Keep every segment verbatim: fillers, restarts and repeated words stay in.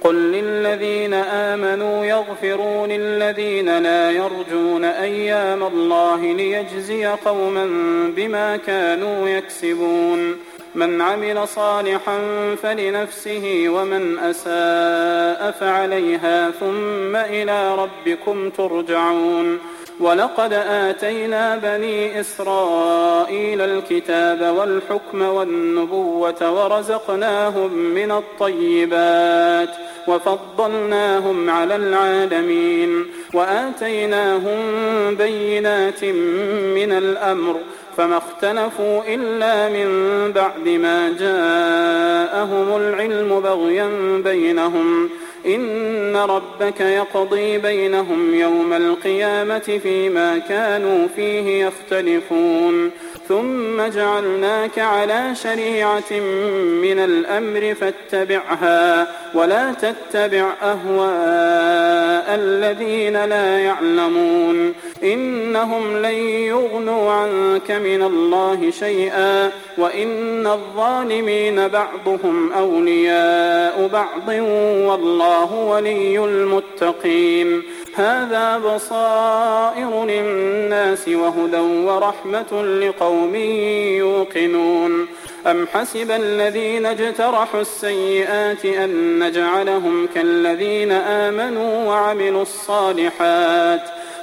قل للذين آمنوا يغفروا للذين لا يرجون أيام الله ليجزي قوما بما كانوا يكسبون من عمل صالحا فلنفسه ومن أساء فعليها ثم إلى ربكم ترجعون ولقد آتينا بني إسرائيل الكتاب والحكم والنبوة ورزقناهم من الطيبات وفضلناهم على العالمين وآتيناهم بينات من الأمر فما اختلفوا إلا من بعد ما جاءهم العلم بغيا بينهم إن ربك يقضي بينهم يوم القيامة فيما كانوا فيه يختلفون ثم جعلناك على شريعة من الأمر فاتبعها ولا تتبع أهواء الذين لا يعلمون إنهم لن يغنوا عنك من الله شيئا وإن الظالمين بعضهم أولياء بعض والله ولي المتقين هذا بصائر للناس وهدى ورحمة لقوم يوقنون أم حسب الذين اجترحوا السيئات أن نجعلهم كالذين آمنوا وعملوا الصالحات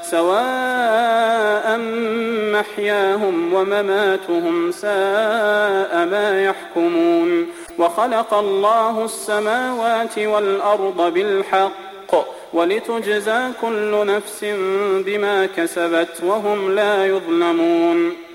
سواء محياهم ومماتهم ساء ما يحكمون وخلق الله السماوات والأرض بالحق ولتجزى كل نفس بما كسبت وهم لا يظلمون